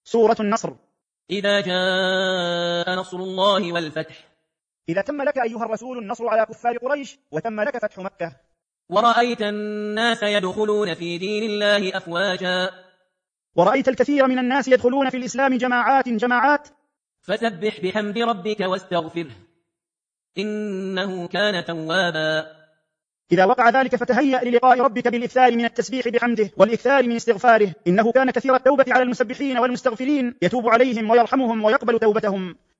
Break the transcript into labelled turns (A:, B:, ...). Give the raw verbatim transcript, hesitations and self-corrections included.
A: سورة النصر.
B: إذا جاء نصر الله والفتح.
A: إذا تم لك أيها الرسول النصر على كفار قريش وتم لك فتح مكة.
B: ورأيت الناس يدخلون في دين الله أفواجا.
A: ورأيت الكثير من الناس يدخلون في الإسلام جماعات جماعات.
B: فسبح بحمد ربك واستغفره إنه كان توابا.
A: إذا وقع ذلك فتهيأ للقاء ربك بالإكثار من التسبيح بحمده والإكثار من استغفاره، إنه كان كثير التوبة على المسبحين والمستغفرين، يتوب عليهم ويرحمهم ويقبل توبتهم.